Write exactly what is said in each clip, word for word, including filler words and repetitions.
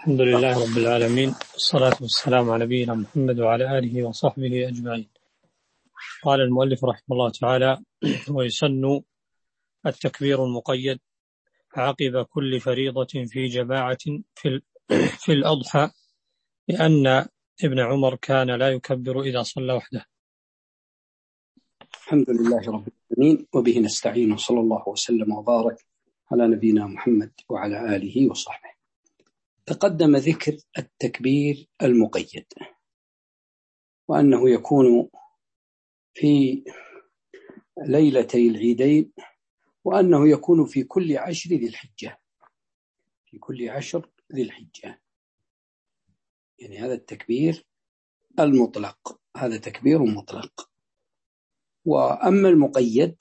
الحمد لله رب العالمين، والصلاة والسلام على نبينا محمد وعلى آله وصحبه أجمعين. قال المؤلف رحمه الله تعالى: ويسن التكبير المقيد عقب كل فريضة في جماعة في, في الأضحى، لأن ابن عمر كان لا يكبر إذا صلى وحده. الحمد لله رب العالمين، وبه نستعين، وصلى الله وسلم وبارك على نبينا محمد وعلى آله وصحبه. تقدم ذكر التكبير المقيد، وأنه يكون في ليلتي العيدين، وأنه يكون في كل عشر ذي الحجة في كل عشر ذي الحجة يعني هذا التكبير المطلق، هذا تكبير مطلق. وأما المقيد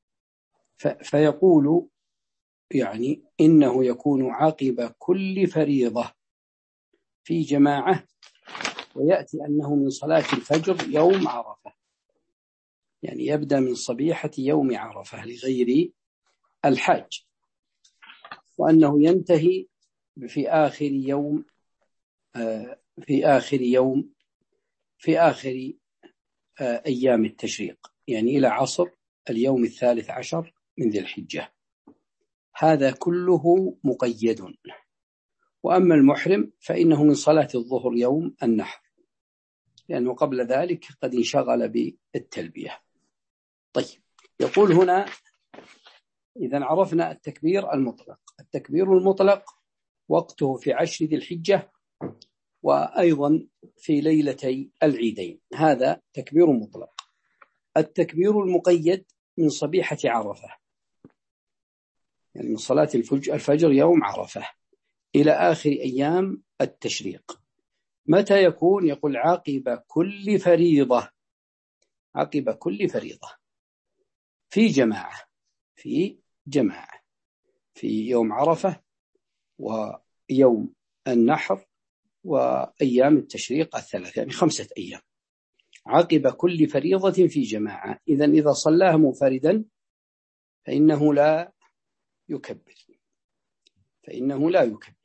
فيقول يعني إنه يكون عقب كل فريضة في جماعة، ويأتي أنه من صلاة الفجر يوم عرفة، يعني يبدأ من صبيحة يوم عرفة لغير الحاج، وأنه ينتهي في آخر يوم في آخر يوم في آخر أيام التشريق، يعني إلى عصر اليوم الثالث عشر من ذي الحجة. هذا كله مقيد. وأما المحرم فإنه من صلاة الظهر يوم النحر، لأنه قبل ذلك قد انشغل بالتلبية. طيب، يقول هنا: إذن عرفنا التكبير المطلق. التكبير المطلق وقته في عشر ذي الحجة، وأيضا في ليلتي العيدين، هذا تكبير مطلق. التكبير المقيد من صبيحة عرفة، يعني من صلاة الفجر يوم عرفة إلى آخر أيام التشريق. متى يكون؟ يقول عقب كل فريضة عقب كل فريضة في جماعة في جماعة في يوم عرفة ويوم النحر وأيام التشريق الثلاث، يعني خمسة أيام. عقب كل فريضة في جماعة، إذن إذا صلاها منفردا فإنه لا يكبر فإنه لا يكبر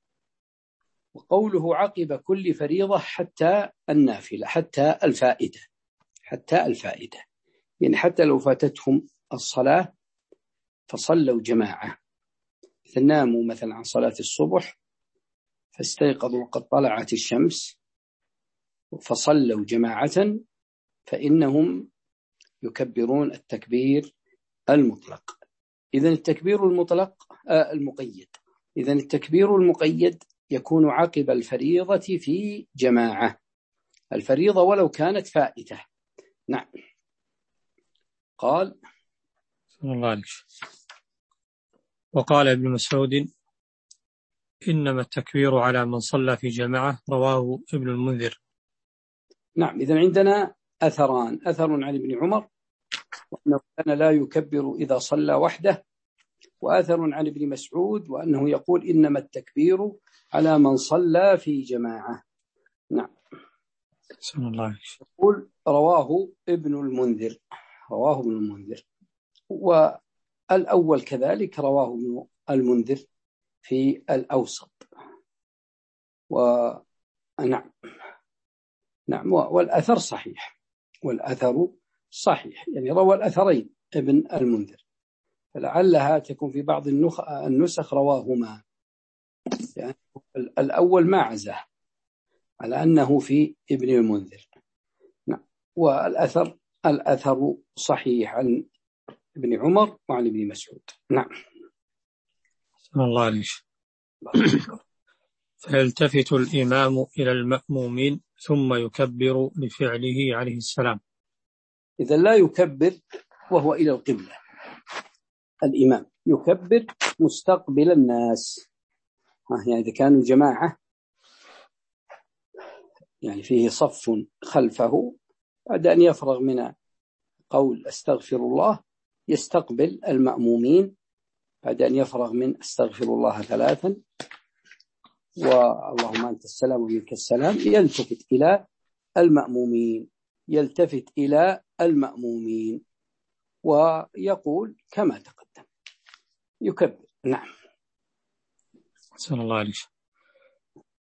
وقوله عقب كل فريضة حتى النافلة، حتى الفائدة حتى الفائدة يعني حتى لو فاتتهم الصلاة فصلوا جماعة، ناموا مثلا عن صلاة الصبح فاستيقظوا وقد طلعت الشمس فصلوا جماعة، فإنهم يكبرون التكبير المطلق. إذن التكبير المطلق آه المقيد إذن التكبير المقيد يكون عقب الفريضة في جماعة، الفريضة ولو كانت فائتة. نعم. قال صلى الله عليه وسلم: وقال ابن مسعود: إنما التكبير على من صلى في جماعة. رواه ابن المنذر. نعم. إذن عندنا أثران: أثر عن ابن عمر وأنه كان لا يكبر إذا صلى وحده، وأثر عن ابن مسعود وأنه يقول إنما التكبير على من صلى في جماعة. نعم. صلى الله عليه وسلم. يقول رواه ابن المنذر رواه ابن المنذر والأول كذلك رواه ابن المنذر في الأوسط. ونعم نعم والأثر صحيح والأثر صحيح يعني روى الأثرين ابن المنذر، فلعلها تكون في بعض النسخ رواهما، يعني الأول ما عزاه على أنه في ابن المنذر. نعم. والأثر الأثر صحيح عن ابن عمر وعن ابن مسعود. نعم. صلى الله عليه وسلم. فيلتفت الإمام إلى المأمومين ثم يكبر لفعله عليه السلام. إذا لا يكبر وهو إلى القبلة، الإمام يكبر مستقبل الناس، يعني إذا كانوا جماعة يعني فيه صف خلفه، بعد أن يفرغ من قول أستغفر الله يستقبل المأمومين، بعد أن يفرغ من أستغفر الله ثلاثا واللهم أنت السلام ومنك السلام، يلتفت إلى المأمومين يلتفت إلى المأمومين ويقول كما تقدم يكبر. نعم. صلى الله عليه وسلم.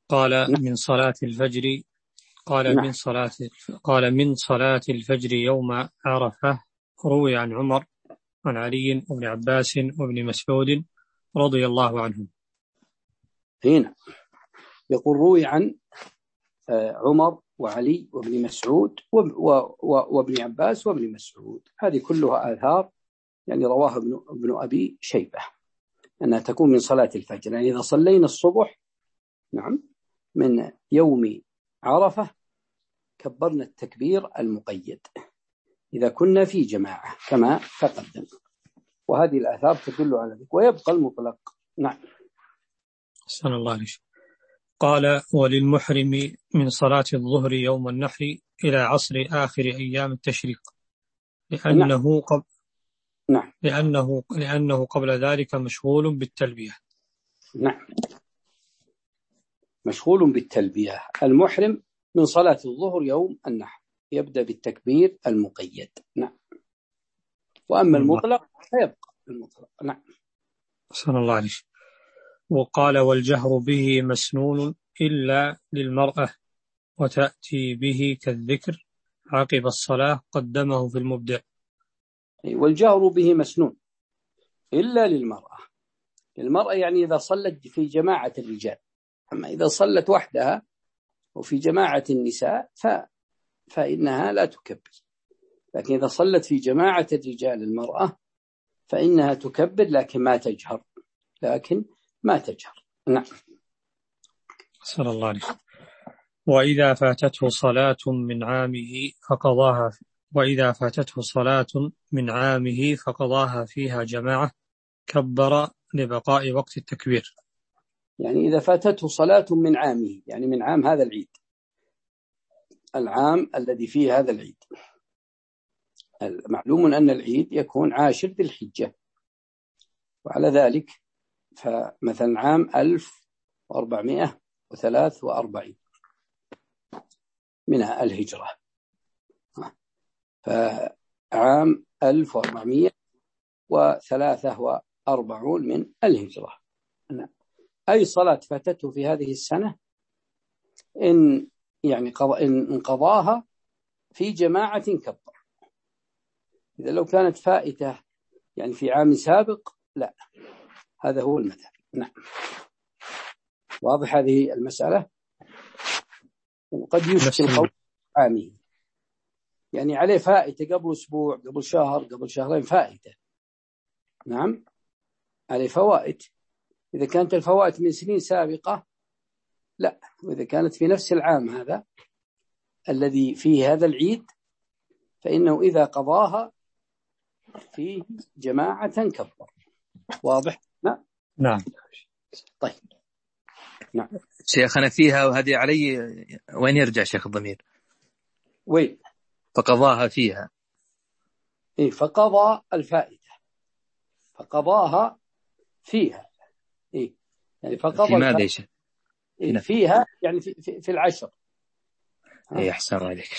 قال من صلاة الفجر قال نعم. من صلاة قال من صلاة الفجر يوم عرفة. روي عن عمر عن علي وابن عباس وابن مسعود رضي الله عنهم. هنا يقول روي عن عمر وعلي وابن مسعود وابن عباس وابن مسعود. هذه كلها آثار يعني رواه ابن, ابن أبي شيبة أنها تكون من صلاة الفجر، يعني إذا صلينا الصبح نعم من يوم عرفة كبرنا التكبير المقيد إذا كنا في جماعة كما تقدم، وهذه الآثار تدل على ذلك، ويبقى المطلق. نعم. أحسن الله عليك. قال وللمحرم من صلاة الظهر يوم النحر إلى عصر آخر أيام التشريق لأنه نعم. قبل نعم. لأنه لأنه قبل ذلك مشغول بالتلبية. نعم، مشغول بالتلبية. المحرم من صلاة الظهر يوم النحر يبدأ بالتكبير المقيد. نعم. وأما المطلق فيبقى المطلق. نعم. أحسن الله عليك. وقال والجهر به مسنون إلا للمرأة وتأتي به كالذكر عقب الصلاة قدمه في المبدع. والجهر به مسنون إلا للمرأة. المرأة يعني إذا صلت في جماعة الرجال، أما إذا صلت وحدها وفي جماعة النساء ف... فإنها لا تكبر، لكن إذا صلت في جماعة الرجال المرأة فإنها تكبر لكن ما تجهر لكن ما تجهر. نعم. صلى الله عليه. وإذا فاتته صلاة من عامه فقضاها وإذا فاتته صلاة من عامه فقضاها فيها جماعة كبر لبقاء وقت التكبير. يعني إذا فاتته صلاة من عامه يعني من عام هذا العيد، العام الذي فيه هذا العيد. معلوم أن العيد يكون عاشر ذي الحجة، وعلى ذلك فمثلا عام ألف وأربعمائة وثلاث وأربعين من الهجرة، فعام ألف وأربعمائة وثلاثة وأربعون من الهجرة. أي صلاة فاتته في هذه السنة إن يعني إن قضاها في جماعة كبر. إذا لو كانت فائتة يعني في عام سابق لا، هذا هو المذهب. نعم. واضح هذه المسألة. وقد يشكل قول عامي يعني عليه فائتة قبل أسبوع قبل شهر قبل شهرين فائتة، نعم عليه فوائت. إذا كانت الفوائت من سنين سابقة لا، وإذا كانت في نفس العام هذا الذي فيه هذا العيد فإنه إذا قضاها في جماعة كبر. واضح؟ نعم. نعم. طيب. نعم. شيخنا فيها وهذه علي وين يرجع شيخ الضمير؟ وين؟ فقضاها فيها. إيه فقضى الفائدة فقضاها فيها. إيه يعني فقضى في ماذا يا إيه فيها يعني في, في, في العشر. إيه أحسن عليك.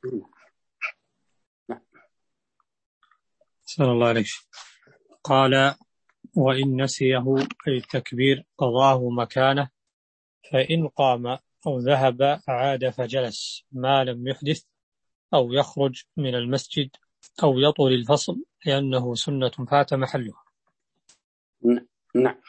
نعم. أحسن الله عليك. قال وإن نسيه أي التكبير قضاه مكانه، فإن قام أو ذهب عاد فجلس ما لم يحدث أو يخرج من المسجد أو يطول الفصل لأنه سنة فات محلها. نعم.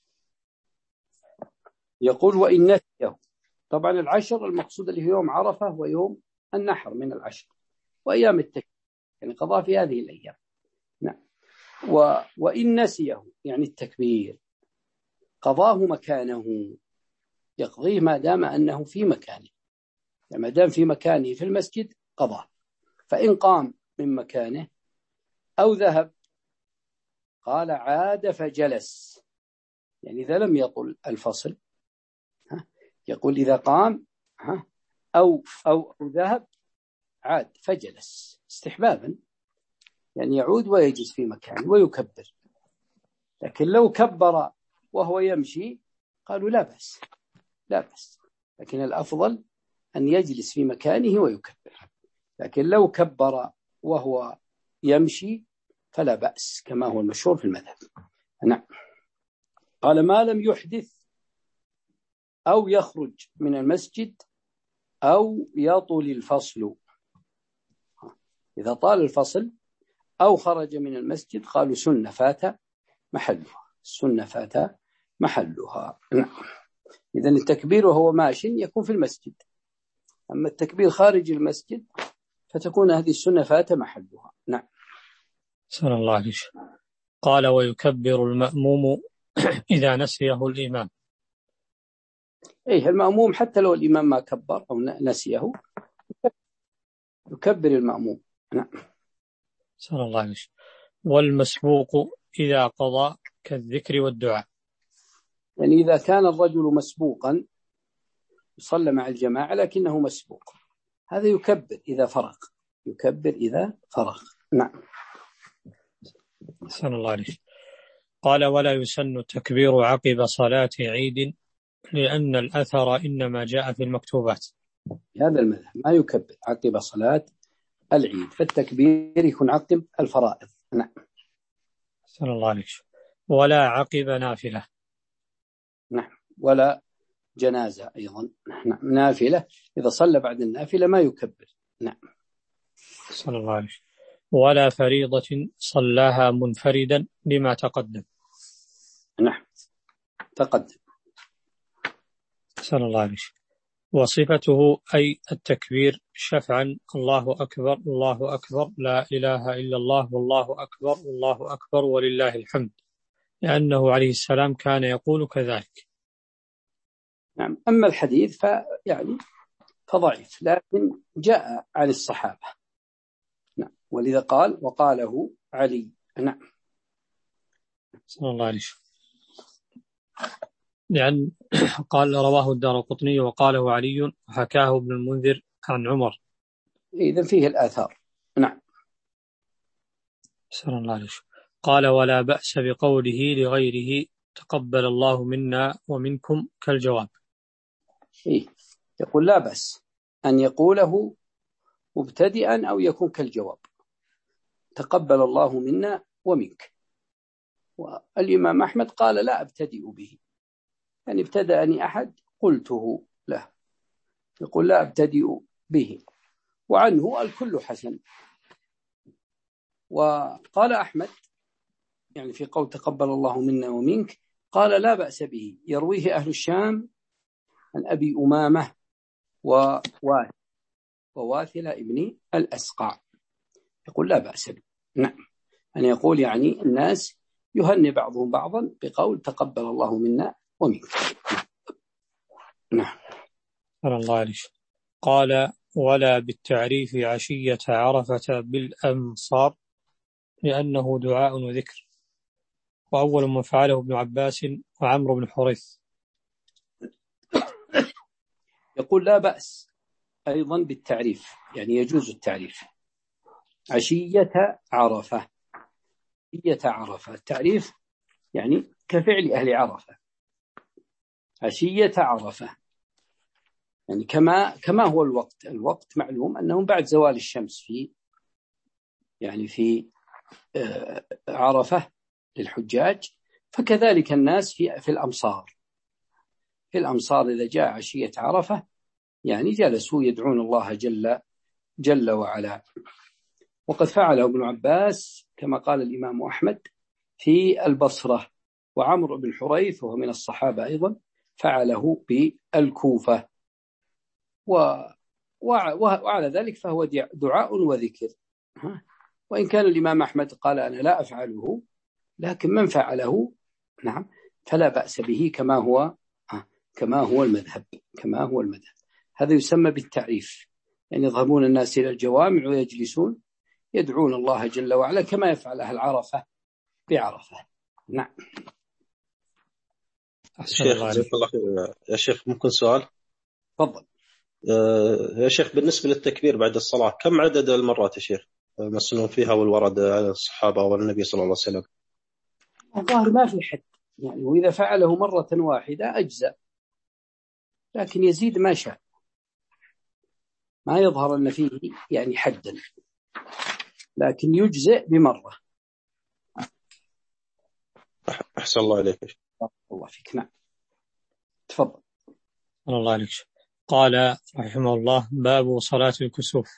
يقول وإن نسيه، طبعا العشر المقصود اللي هو يوم عرفة ويوم النحر من العشر وأيام التكبير، يعني قضاء في هذه الأيام. نعم. و... وإن نسيه يعني التكبير قضاه مكانه، يقضيه ما دام أنه في مكانه، يعني ما دام في مكانه في المسجد قضاه. فإن قام من مكانه أو ذهب قال عاد فجلس، يعني إذا لم يطل الفصل ها يقول إذا قام ها أو, أو, أو ذهب عاد فجلس استحبابا، يعني يعود ويجلس في مكانه ويكبر. لكن لو كبر وهو يمشي قالوا لا بأس لا بأس، لكن الأفضل أن يجلس في مكانه ويكبر. لكن لو كبر وهو يمشي فلا بأس كما هو المشهور في المذهب. نعم. قال ما لم يحدث أو يخرج من المسجد أو يطول الفصل. إذا طال الفصل أو خرج من المسجد قالوا سنة فات محلها، السنة فات محلها. نعم. إذن التكبير وهو ماشي يكون في المسجد، أما التكبير خارج المسجد فتكون هذه السنة فات محلها. نعم. صلى الله عليه وسلم. قال ويكبر المأموم إذا نسيه الإمام. إيه، المأموم حتى لو الإمام ما كبر أو نسيه يكبر المأموم. نعم. صلى الله عليه وسلم. والمسبوق إذا قضى كالذكر والدعاء. يعني إذا كان الرجل مسبوقا صلى مع الجماعة لكنه مسبوق، هذا يكبر إذا فرغ، يكبر إذا فرغ. نعم. صلى الله عليه وسلم. قال ولا يسن التكبير عقب صلاة عيد لأن الأثر إنما جاء في المكتوبات. هذا المذهب ما يكبر عقب صلاة العيد، فالتكبير يكون عقب الفرائض. نعم. صلى الله عليه وسلم. ولا عقب نافلة. نعم. ولا جنازة أيضا. نعم. نافلة إذا صلى بعد النافلة ما يكبر. نعم. صلى الله عليه وسلم. ولا فريضة صلاها منفردا لما تقدم. نعم. تقدم. صلى الله عليه وسلم. وصفته أي التكبير شفعا الله أكبر الله أكبر لا إله إلا الله والله أكبر والله أكبر ولله الحمد، لأنه عليه السلام كان يقول كذلك. نعم. أما الحديث فيعني فضعيف، لكن جاء عن الصحابة. نعم. ولذا قال وقاله علي. نعم. صلى الله عليه وسلم. لأن قال رواه الدارقطني وقاله علي وحكاه ابن المنذر عن عمر. إذن فيه الآثار. نعم. صلى الله عليه وسلم. قال ولا بأس بقوله لغيره تقبل الله منا ومنكم كالجواب. إيه؟ يقول لا بأس أن يقوله مبتدئا أو يكون كالجواب، تقبل الله منا ومنك. والإمام أحمد قال لا أبتدئ به، يعني ابتدأني أحد قلته له، يقول لا أبتدئ به. وعنه الكل حسن. وقال أحمد يعني في قول تقبل الله منا ومنك قال لا بأس به، يرويه أهل الشام عن أبي أمامة وواثل ابن الأسقع، يقول لا بأس به. نعم. أن يقول يعني الناس يهني بعضهم بعضا بقول تقبل الله منا ومنك. نعم. صلى الله عليه وسلم. قال ولا بالتعريف عشية عرفة بالأمصار لأنه دعاء وذكر، وأول من فعله ابن عباس وعمرو بن حريث. يقول لا بأس أيضا بالتعريف، يعني يجوز التعريف عشية عرفة. عشية عرفة التعريف يعني كفعل أهل عرفة، عشية عرفة يعني كما كما هو الوقت. الوقت معلوم أنهم بعد زوال الشمس في يعني في عرفة للحجاج، فكذلك الناس في في الأمصار. في الأمصار إذا جاء عشية عرفة يعني جلسوا يدعون الله جل جل وعلا. وقد فعله ابن عباس كما قال الإمام أحمد في البصرة، وعمرو بن حريث وهو من الصحابة أيضا فعله بالكوفة. وعلى ذلك فهو دعاء وذكر، وإن كان الإمام أحمد قال أنا لا أفعله، لكن من فعله نعم فلا بأس به كما هو كما هو المذهب كما هو المذهب. هذا يسمى بالتعريف، يعني يذهبون الناس إلى الجوامع ويجلسون يدعون الله جل وعلا كما يفعل أهل عرفة بعرفة. نعم. شيخ يا شيخ ممكن سؤال؟ تفضل. يا شيخ بالنسبة للتكبير بعد الصلاة كم عدد المرات يا شيخ مسنون فيها والورد على الصحابة والنبي صلى الله عليه وسلم؟ الظاهر ما في حد يعني، وإذا فعله مرة واحدة أجزأ، لكن يزيد ما شاء، ما يظهر أن فيه يعني حدا، لكن يجزئ بمرة. أحسن الله إليك. الله فيك. نعم. تفضل. الله عليك. قال رحمه الله: باب صلاة الكسوف.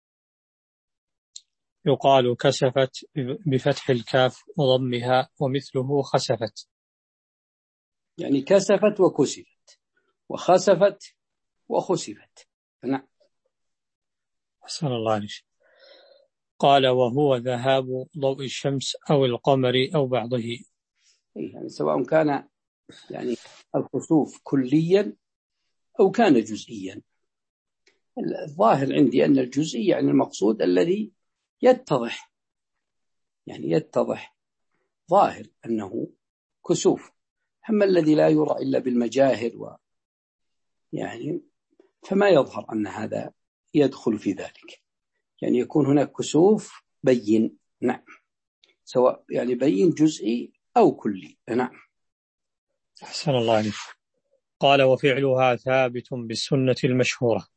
يقال كسفت بفتح الكاف وضمها، ومثله خسفت. يعني كسفت وكسفت، وخسفت وخسفت. نعم. أحسن الله عليك. قال: وهو ذهاب ضوء الشمس أو القمر أو بعضه. يعني سواء كان يعني الخسوف كليا أو كان جزئيا. الظاهر عندي أن الجزئي يعني المقصود الذي يتضح، يعني يتضح ظاهر أنه كسوف. أما الذي لا يرى إلا بالمجاهر و يعني فما يظهر أن هذا يدخل في ذلك، يعني يكون هناك كسوف بين. نعم. سواء يعني بين جزئي أو كلي. نعم. أحسن الله عليك. قال: وفعلها ثابت بالسنة المشهورة،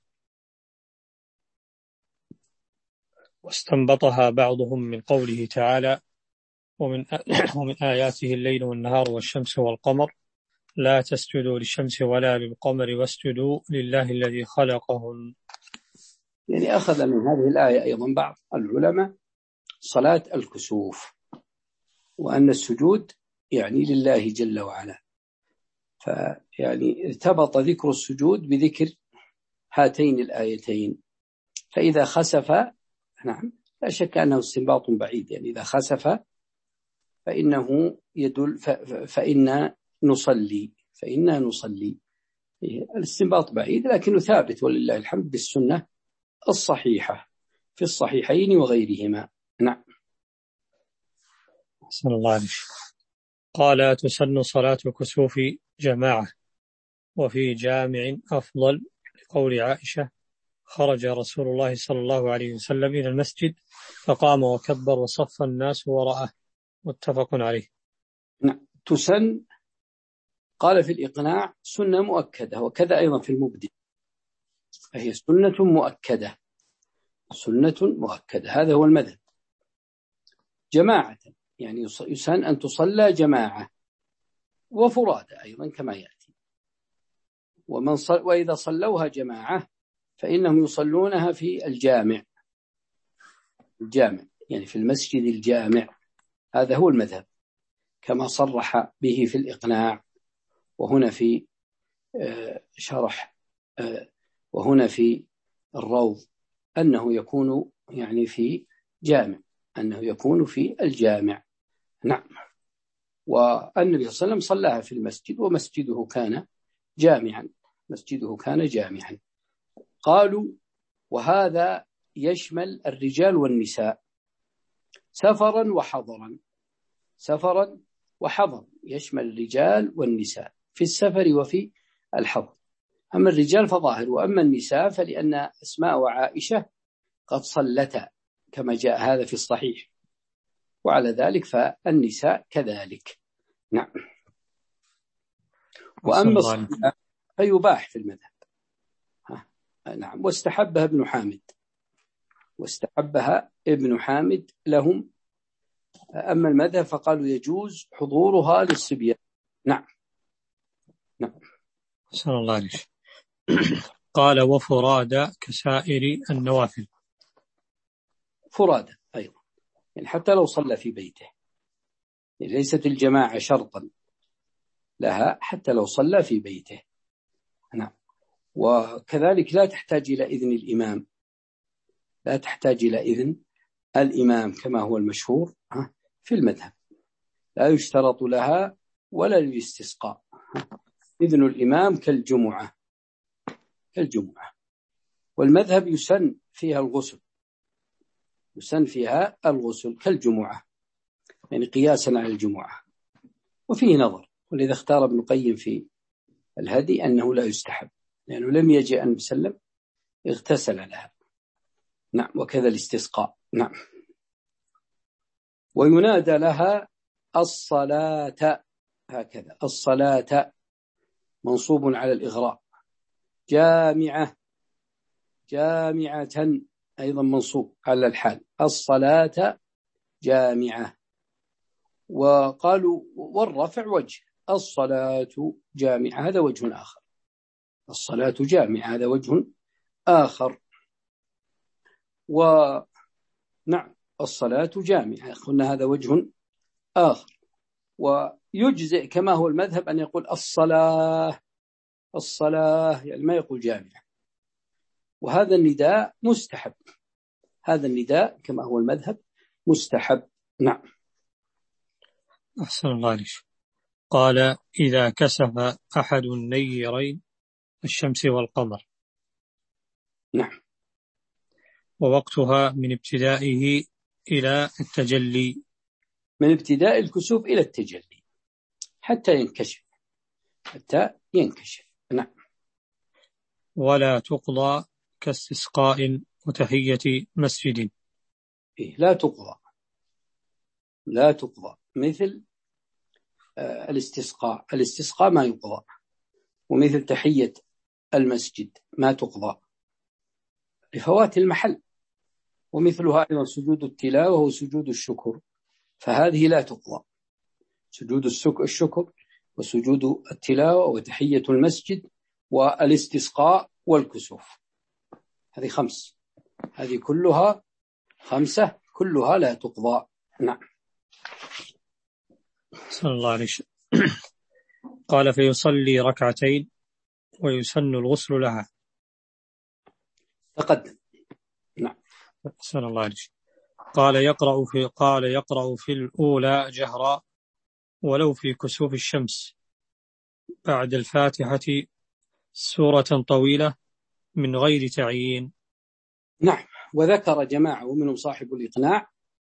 واستنبطها بعضهم من قوله تعالى: ومن, ومن آياته الليل والنهار والشمس والقمر لا تسجدوا للشمس ولا للقمر واسجدوا لله الذي خلقهن. يعني أخذ من هذه الآية أيضا بعض العلماء صلاة الكسوف، وأن السجود يعني لله جل وعلا، فيعني ارتبط ذكر السجود بذكر هاتين الآيتين. فإذا خسف، نعم، لا شك أنه استنباط بعيد، يعني إذا خسف فإنه يدل فإن نصلي فإننا نصلي. الاستنباط بعيد لكنه ثابت ولله الحمد بالسنة الصحيحة في الصحيحين وغيرهما. نعم. أحسن الله عليك. قال: تسن صلاة الكسوف جماعة، وفي جامع أفضل، لقول عائشة: خرج رسول الله صلى الله عليه وسلم إلى المسجد فقام وكبر وصف الناس وراءه. متفق عليه. نعم. تسن، قال في الإقناع سنة مؤكدة، وكذا أيضا في المبدئ، فهي سنة مؤكدة، سنة مؤكدة، هذا هو المذهب. جماعة يعني يسن أن تصلى جماعة، وفرادى أيضا كما يأتي. ومن صل وإذا صلوها جماعة فإنهم يصلونها في الجامع، الجامع يعني في المسجد الجامع، هذا هو المذهب كما صرح به في الإقناع، وهنا في شرح وهنا في الروض أنه يكون يعني في جامع، أنه يكون في الجامع. نعم. والنبي صلى الله عليه وسلم صلاها في المسجد، ومسجده كان جامعا، مسجده كان جامعا. قالوا: وهذا يشمل الرجال والنساء سفرا وحضرا، سفرا وحضرا، يشمل الرجال والنساء في السفر وفي الحضر. أما الرجال فظاهر، وأما النساء فلأن أسماء وعائشة قد صلتا كما جاء هذا في الصحيح، وعلى ذلك فالنساء كذلك. نعم. وأما الصلاة فيباح في المذهب. نعم. واستحبها ابن حامد، واستحبها ابن حامد لهم. أما المذهب فقالوا يجوز حضورها للصبيان. نعم. نعم. صلى الله عليه وسلم. قال: وفرادى كسائر النوافل. فرادى أيضا يعني حتى لو صلى في بيته، يعني ليست الجماعة شرطا لها، حتى لو صلى في بيته. نعم. وكذلك لا تحتاج إلى إذن الإمام، لا تحتاج إلى إذن الإمام كما هو المشهور في المذهب، لا يشترط لها ولا للاستسقاء. إذن الإمام كالجمعة، كالجمعة. والمذهب يسن فيها الغسل، يسن فيها الغسل كالجمعة، يعني قياسا على الجمعة. وفيه نظر، ولذا اختار ابن القيم في الهدي أنه لا يستحب، لأنه يعني لم يجي أن يسلم اغتسل لها. نعم. وكذا الاستسقاء. نعم. وينادى لها الصلاة، هكذا الصلاة منصوب على الإغراء. جامعة، جامعة أيضا منصوب على الحال. الصلاة جامعة. وقالوا والرفع وجه، الصلاة جامعة هذا وجه آخر. الصلاة جامعة، هذا وجه آخر. ونعم الصلاة جامعة، قلنا هذا وجه آخر. ويجزئ كما هو المذهب أن يقول الصلاة الصلاة، يعني ما يقول جامعة، وهذا النداء مستحب، هذا النداء كما هو المذهب مستحب. نعم. أحسن الله عليك. قال إذا كسف أحد النيرين الشمس والقمر. نعم. ووقتها من ابتدائه إلى التجلي، من ابتداء الكسوف إلى التجلي حتى ينكشف، حتى ينكشف. نعم. ولا تقضى كاستسقاء وتحية مسجد. إيه لا تقضى، لا تقضى مثل آه الاستسقاء، الاستسقاء ما يقضى، ومثل تحية المسجد ما تقضى لفوات المحل، ومثلها أيضا سجود التلاوة وسجود الشكر، فهذه لا تقضى، سجود الشكر وسجود التلاوة وتحية المسجد والاستسقاء والكسوف، هذه خمس، هذه كلها خمسة، كلها لا تقضى. نعم. صلى الله عليه وسلم. قال فيصلي ركعتين ويسن الغسل لها. تقدم. نعم. صلى الله عليه وسلم. قال يقرأ في قال يقرأ في الأولى جهرا ولو في كسوف الشمس بعد الفاتحة سورة طويلة من غير تعيين. نعم. وذكر جماعة ومنهم صاحب الإقناع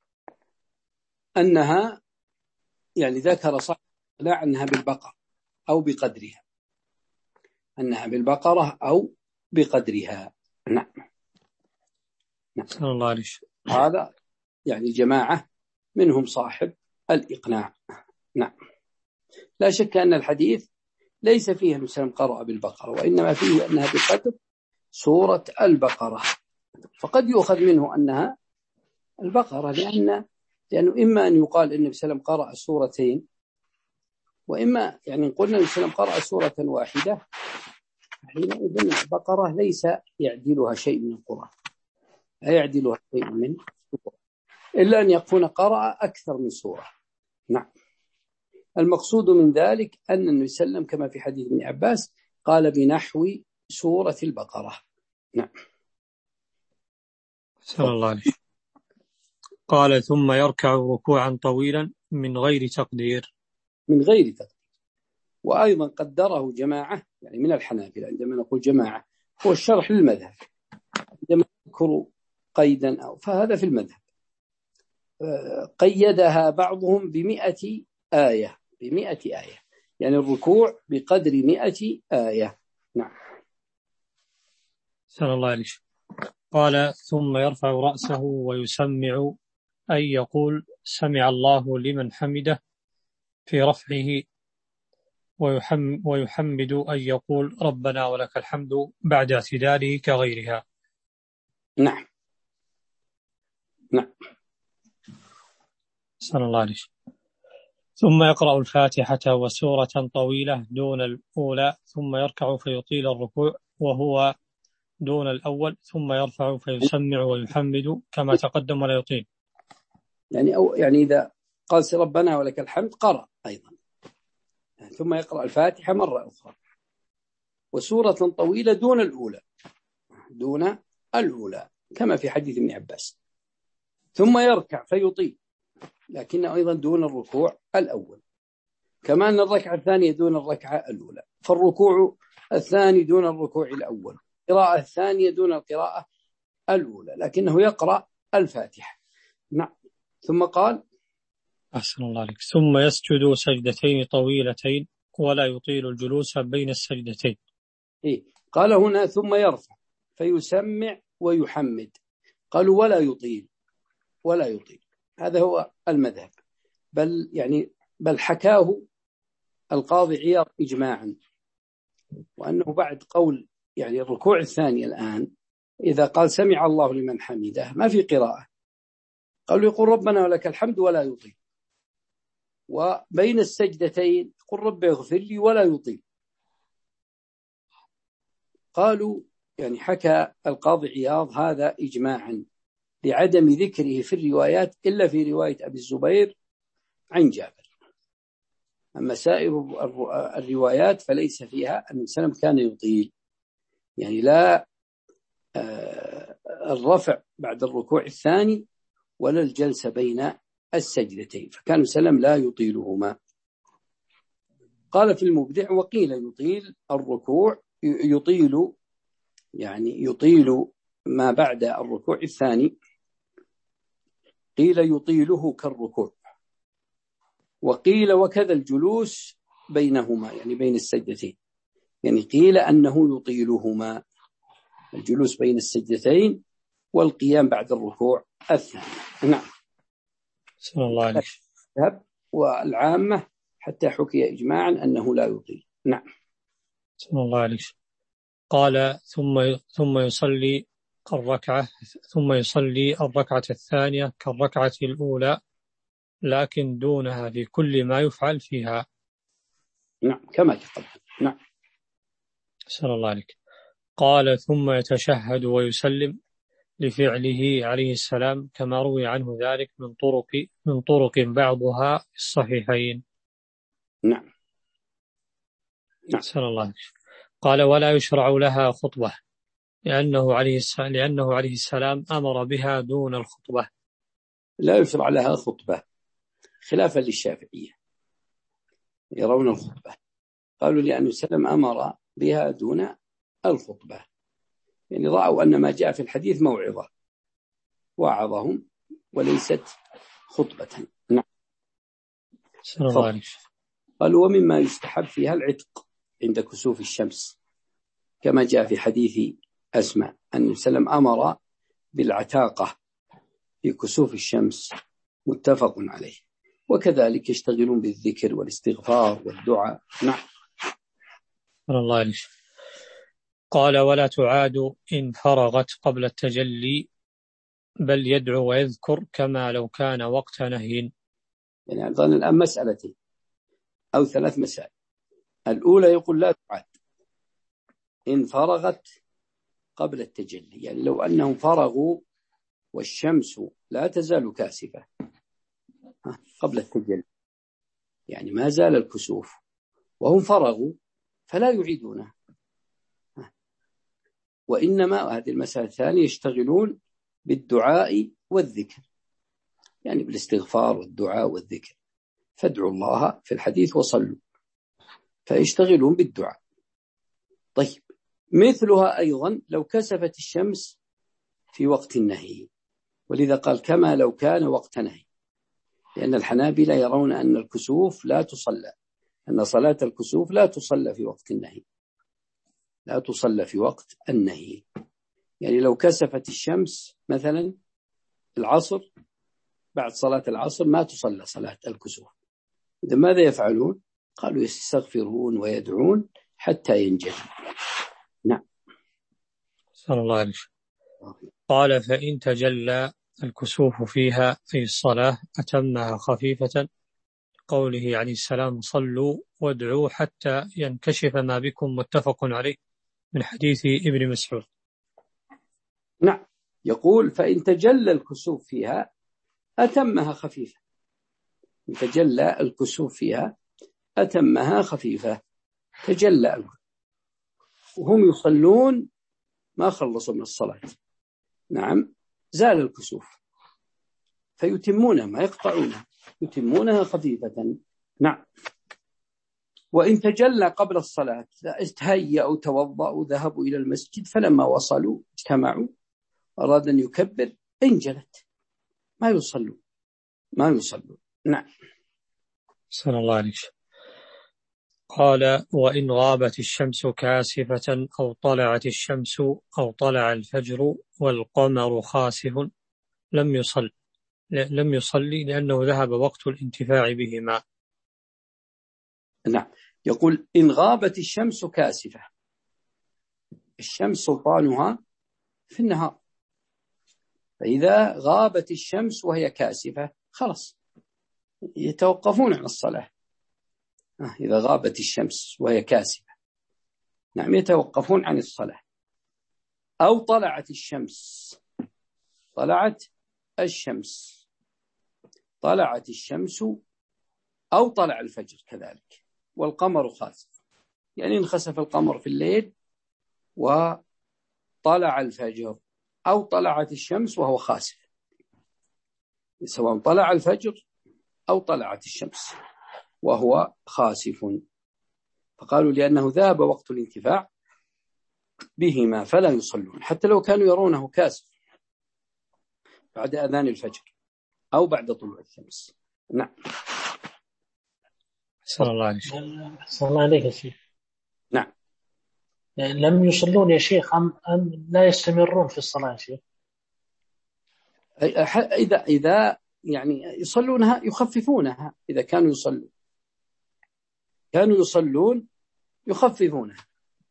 أنها، يعني ذكر صاحب الإقناع أنها بالبقرة أو بقدرها، أنها بالبقرة أو بقدرها. نعم. نعم. صلى الله عليه وسلم. هذا يعني جماعة منهم صاحب الإقناع. نعم. لا شك أن الحديث ليس فيه أن وسلم قرأ بالبقرة، وإنما فيه أنها بقدر سورة البقرة، فقد يؤخذ منه أنها البقرة، لأن لأنه إما أن يقال أن وسلم قرأ سورتين، وإما يعني قلنا أن وسلم قرأ سورة واحدة، حينئذ البقرة ليس يعدلها شيء من القرآن، لا يعدلها شيء من القرآن، إلا أن يكون قرأ أكثر من سورة. نعم. المقصود من ذلك أن النبي صلى الله عليه وسلم كما في حديث ابن عباس قال بنحو سورة البقرة. نعم. صلى الله عليه وسلم. قال ثم يركع ركوعا طويلا من غير تقدير. من غير تقدير. وأيضا قدره جماعة يعني من الحنابلة، عندما نقول جماعة هو الشرح للمذهب، عندما نذكر قيدا أو فهذا في المذهب، قيدها بعضهم بمئة آية، بمئة آية، يعني الركوع بقدر مئة آية. نعم. صلى الله عليه وسلم. قال ثم يرفع رأسه ويسمع أي يقول سمع الله لمن حمده في رفعه، ويحم ويحمد أن يقول ربنا ولك الحمد بعد اعتداله كغيرها. نعم. نعم. صلى الله عليه وسلم. ثم يقرأ الفاتحة وسورة طويلة دون الأولى، ثم يركع فيطيل الركوع وهو دون الأول، ثم يرفع فيسمع ويحمد كما تقدم ولا يطيل. يعني أو يعني إذا قال ربنا ولك الحمد قرأ أيضا، ثم يقرأ الفاتحة مرة أخرى وسورة طويلة دون الأولى، دون الأولى كما في حديث ابن عباس، ثم يركع فيطيل لكنه أيضا دون الركوع الأول، كما أن الركعة الثانية دون الركعة الأولى، فالركوع الثاني دون الركوع الأول، القراءة الثانية دون القراءة الأولى، لكنه يقرأ الفاتحة. نعم. ثم قال أحسن الله عليك. ثم يسجد سجدتين طويلتين ولا يطيل الجلوس بين السجدتين. إيه؟ قال هنا ثم يرفع فيسمع ويحمد، قالوا ولا يطيل، ولا يطيل، هذا هو المذهب، بل يعني بل حكاه القاضي عياض إجماعا، وأنه بعد قول يعني الركوع الثاني الآن إذا قال سمع الله لمن حمده ما في قراءة، قالوا يقول ربنا ولك الحمد ولا يطيل، وبين السجدتين قل رب اغفر لي ولا يطيل. قالوا يعني حكى القاضي عياض هذا إجماعا لعدم ذكره في الروايات إلا في رواية أبي الزبير عن جابر. أما سائر الروايات فليس فيها أن السلام كان يطيل، يعني لا الرفع بعد الركوع الثاني ولا الجلسة بين السجدتين، فكان السلام لا يطيلهما. قال في المبدع وقيل يطيل الركوع، يطيل يعني يطيل ما بعد الركوع الثاني، قيل يطيله كالركوع، وقيل وكذا الجلوس بينهما يعني بين السجدتين، يعني قيل أنه يطيلهما الجلوس بين السجدتين والقيام بعد الركوع الثاني. نعم. صلى الله عليه وسلم. والعامة حتى حكي إجماعا أنه لا يطيل. نعم. صلى الله عليه وسلم. قال ثم ثم يصلي الركعة ثم يصلي الركعة الثانية كالركعة الأولى لكن دونها في كل ما يفعل فيها. نعم كما تقدم. نعم. صلى الله عليك. قال ثم يتشهد ويسلم لفعله عليه السلام كما روي عنه ذلك من طرق من طرق بعضها في الصحيحين. نعم. نعم. صلى الله عليه. قال ولا يشرع لها خطبة لأنه عليه السلام لأنه عليه السلام أمر بها دون الخطبة. لا يشرع لها خطبة خلافا للشافعية يرون الخطبة، قالوا لأن السلام أمر بها دون الخطبة، يعني رأوا أن ما جاء في الحديث موعظة وعظهم وليست خطبة. نعم. صلى الله عليه. قالوا ومما يستحب فيها العتق عند كسوف الشمس كما جاء في حديث أسماء أن السلام أمر بالعتاقة في كسوف الشمس متفق عليه، وكذلك يشتغلون بالذكر والاستغفار والدعاء. نعم. صلى الله عليه. قال ولا تعاد إن فرغت قبل التجلي بل يدعو ويذكر كما لو كان وقت نهي. يعني أظن الآن مسألتين أو ثلاث مسائل. الأولى يقول لا تعاد إن فرغت قبل التجلي، يعني لو أنهم فرغوا والشمس لا تزال كاسفة قبل التجلي، يعني ما زال الكسوف وهم فرغوا فلا يعيدونه، وإنما هذه المسألة الثانية يشتغلون بالدعاء والذكر، يعني بالاستغفار والدعاء والذكر، فادعوا الله في الحديث وصلوا، فيشتغلون بالدعاء. طيب مثلها أيضا لو كسفت الشمس في وقت النهي، ولذا قال كما لو كان وقت نهي، لأن الحنابلة يرون أن الكسوف لا تصلى، أن صلاة الكسوف لا تصلى في وقت النهي، لا تصلى في وقت النهي. يعني لو كسفت الشمس مثلا العصر بعد صلاة العصر ما تصلى صلاة الكسوف، إذا ماذا يفعلون؟ قالوا يستغفرون ويدعون حتى ينجلي. نعم. صلى الله عليه وسلم. قال فإن تجلى الكسوف فيها في الصلاة أتمها خفيفة قوله عليه السلام صلوا وادعوا حتى ينكشف ما بكم متفق عليه من حديث ابن مسعود. نعم. يقول فإن تجلى الكسوف فيها أتمها خفيفة، إن تجلى الكسوف فيها أتمها خفيفة، تجلى الكسوف وهم يصلون ما خلصوا من الصلاة، نعم زال الكسوف فيتمونها ما يقطعونها، يتمونها خفيفة. نعم. وإن تجلى قبل الصلاة استهيأوا توضأوا ذهبوا إلى المسجد فلما وصلوا اجتمعوا أراد أن يكبر انجلت ما يصلوا ما يصلوا. نعم. صلى الله عليه وسلم. قال وإن غابت الشمس كاسفة أو طلعت الشمس أو طلع الفجر والقمر خاسف لم يصل لم يصلي لأنه ذهب وقت الانتفاع بهما. نعم. يقول إن غابت الشمس كاسفة، الشمس سلطانها في النهار، فإذا غابت الشمس وهي كاسفة خلاص يتوقفون عن الصلاة إذا غابت الشمس وهي كاسفة. نعم يتوقفون عن الصلاة. أو طلعت الشمس، طلعت الشمس طلعت الشمس أو طلع الفجر كذلك، والقمر خاسف، يعني انخسف القمر في الليل وطلع الفجر، أو طلعت الشمس وهو خاسف، سواء طلع الفجر أو طلعت الشمس وهو خاسف. فقالوا لأنه ذهب وقت الانتفاع بهما فلا يصلون، حتى لو كانوا يرونه كاسف بعد أذان الفجر أو بعد طلوع الشمس. نعم. أحسن الله عليك. أحسن الله عليك يا شيخ. نعم. لم يصلون يا شيخ أم, أم لا يستمرون في الصلاة يا شيخ؟ إذا إذا يعني يصلونها يخففونها، إذا كانوا يصلون كانوا يصلون يخففونها.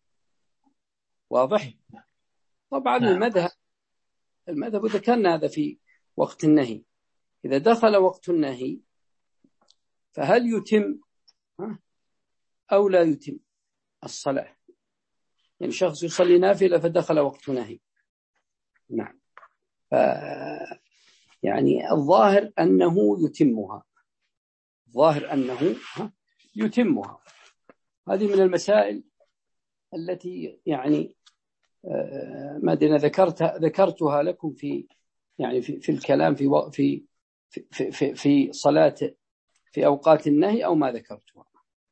واضح؟ طبعا نعم. المذهب المذهب ذكرنا هذا في وقت النهي، إذا دخل وقت النهي فهل يتم أو لا يتم الصلاة؟ يعني شخص يصلي نافلة فدخل وقت نهي. نعم. ف يعني الظاهر أنه يتمها، الظاهر أنه يتمها. هذه من المسائل التي يعني ما أدري ذكرتها ذكرتها لكم في يعني في, في الكلام في في في في, في صلاة في أوقات النهي أو ما ذكرتها.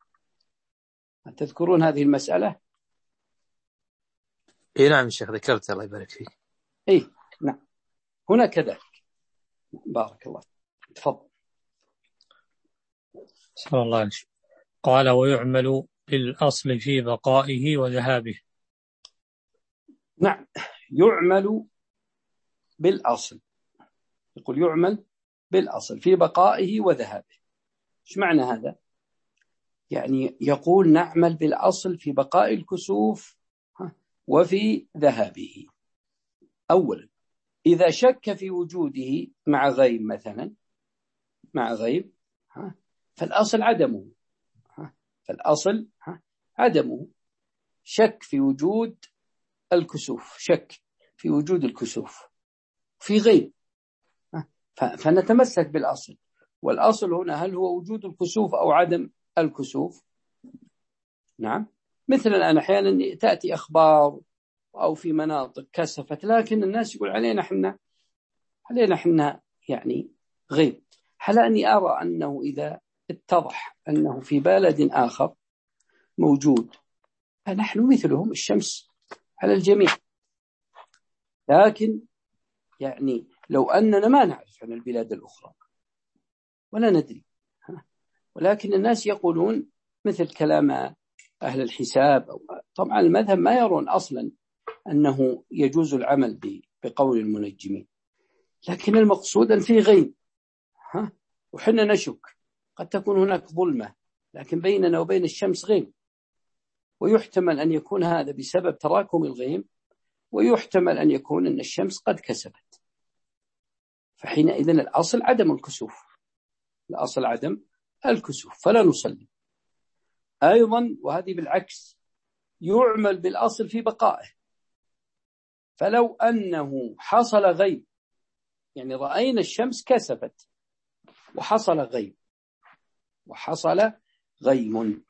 تذكرون هذه المسألة؟ إيه نعم الشيخ ذكرت، الله يبارك فيك. إيه نعم هنا كذلك. بارك الله. تفضل. صلى الله عليه وسلم. قال ويعمل بالأصل في بقائه وذهابه. نعم يعمل بالأصل، يقول يعمل بالأصل في بقائه وذهابه. ايش معنى هذا؟ يعني يقول نعمل بالأصل في بقاء الكسوف وفي ذهابه. أولا إذا شك في وجوده مع غيب مثلا، مع غيب فالأصل عدمه، فالأصل عدمه. شك في وجود الكسوف، شك في وجود الكسوف في غيب، فنتمسك بالأصل. والأصل هنا هل هو وجود الكسوف أو عدم الكسوف؟ نعم. مثل الآن أحيانا تأتي أخبار أو في مناطق كسفت، لكن الناس يقول علينا حنا علينا حنا يعني غيب. حال أني أرى أنه إذا اتضح أنه في بلد آخر موجود فنحن مثلهم، الشمس على الجميع. لكن يعني لو أننا ما نعرف عن البلاد الأخرى ولا ندري، ولكن الناس يقولون مثل كلام أهل الحساب أو طبعا المذهب ما يرون أصلا أنه يجوز العمل بقول المنجمين، لكن المقصود أن في غيب ها، وحنا نشك قد تكون هناك ظلمة، لكن بيننا وبين الشمس غيب، ويحتمل أن يكون هذا بسبب تراكم الغيم، ويحتمل أن يكون أن الشمس قد كسبت. فحينئذ الأصل عدم الكسوف، الأصل عدم الكسوف فلا نصلي. أيضا وهذه بالعكس يعمل بالأصل في بقائه. فلو أنه حصل غيب، يعني رأينا الشمس كسفت وحصل غيب وحصل غيم،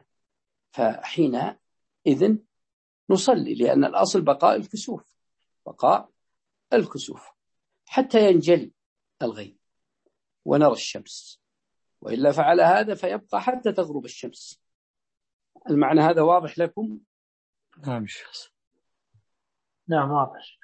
فحينئذ نصلي، لأن الأصل بقاء الكسوف، بقاء الكسوف حتى ينجلي الغيم ونرى الشمس، وإلا فعل هذا فيبقى حتى تغرب الشمس. المعنى هذا واضح لكم؟ نعم شخص. نعم واضح.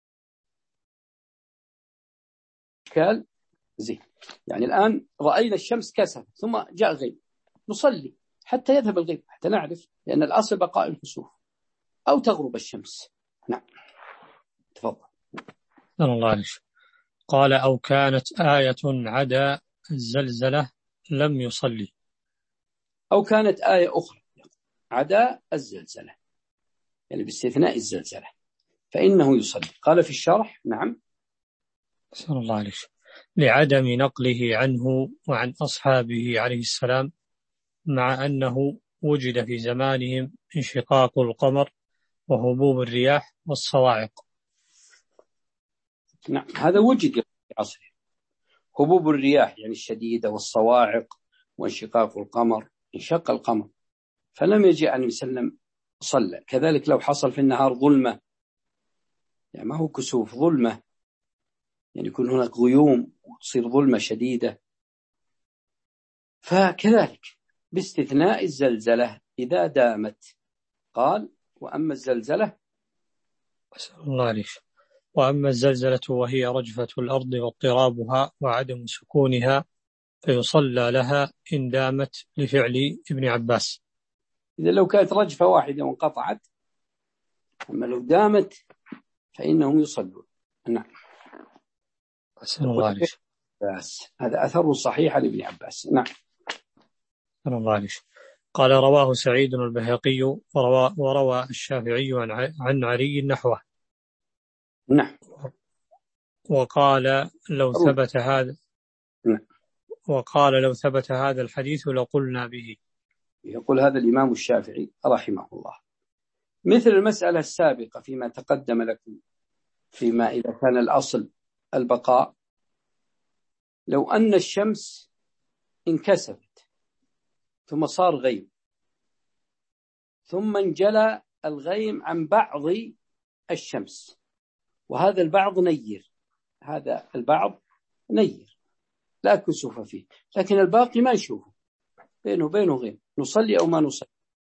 إشكال زين. يعني الآن رأينا الشمس كسف ثم جاء غيب، نصلي حتى يذهب الغيب، حتى نعرف، لأن الأصل بقاء الكسوف أو تغرب الشمس. نعم تفضل. الله عليه. قال أو كانت آية عدا الزلزلة لم يصلي. أو كانت آية أخرى عدا الزلزلة، يعني باستثناء الزلزلة، فإنه يصلي. قال في الشرح نعم صلى الله عليه وسلم لعدم نقله عنه وعن أصحابه عليه السلام، مع أنه وجد في زمانهم انشقاق القمر وهبوب الرياح والصواعق. نعم هذا وجد في عصره، هبوب الرياح يعني الشديدة والصواعق وانشقاق القمر، انشق القمر فلم يجي أن يسلم صلى. كذلك لو حصل في النهار ظلمة، يعني ما هو كسوف، ظلمة يعني يكون هناك غيوم وتصير ظلمة شديدة، فكذلك باستثناء الزلزلة إذا دامت. قال وأما الزلزلة أسأل الله عليك. وأما الزلزلة وهي رجفة الأرض واضطرابها وعدم سكونها فيصلى لها إن دامت لفعل ابن عباس. إذا لو كانت رجفة واحدة وانقطعت، أما لو دامت فإنهم يصلون. نعم أسأل الله عليك. بس هذا أثر صحيح لابن عباس. نعم أسأل الله عليك. قال رواه سعيد البيهقي وروى, وروى الشافعي عن, عن علي نحوه. نعم وقال لو ثبت هذا نعم. وقال لو ثبت هذا الحديث لقلنا به. يقول هذا الإمام الشافعي رحمه الله مثل المسألة السابقة فيما تقدم لكم، فيما إذا كان الأصل البقاء. لو أن الشمس انكسفت ثم صار غيم، ثم انجلى الغيم عن بعض الشمس، وهذا البعض نير، هذا البعض نير لا كسوف فيه، لكن الباقي ما نشوفه، بينه وبينه غيم، نصلي أو ما نصلي؟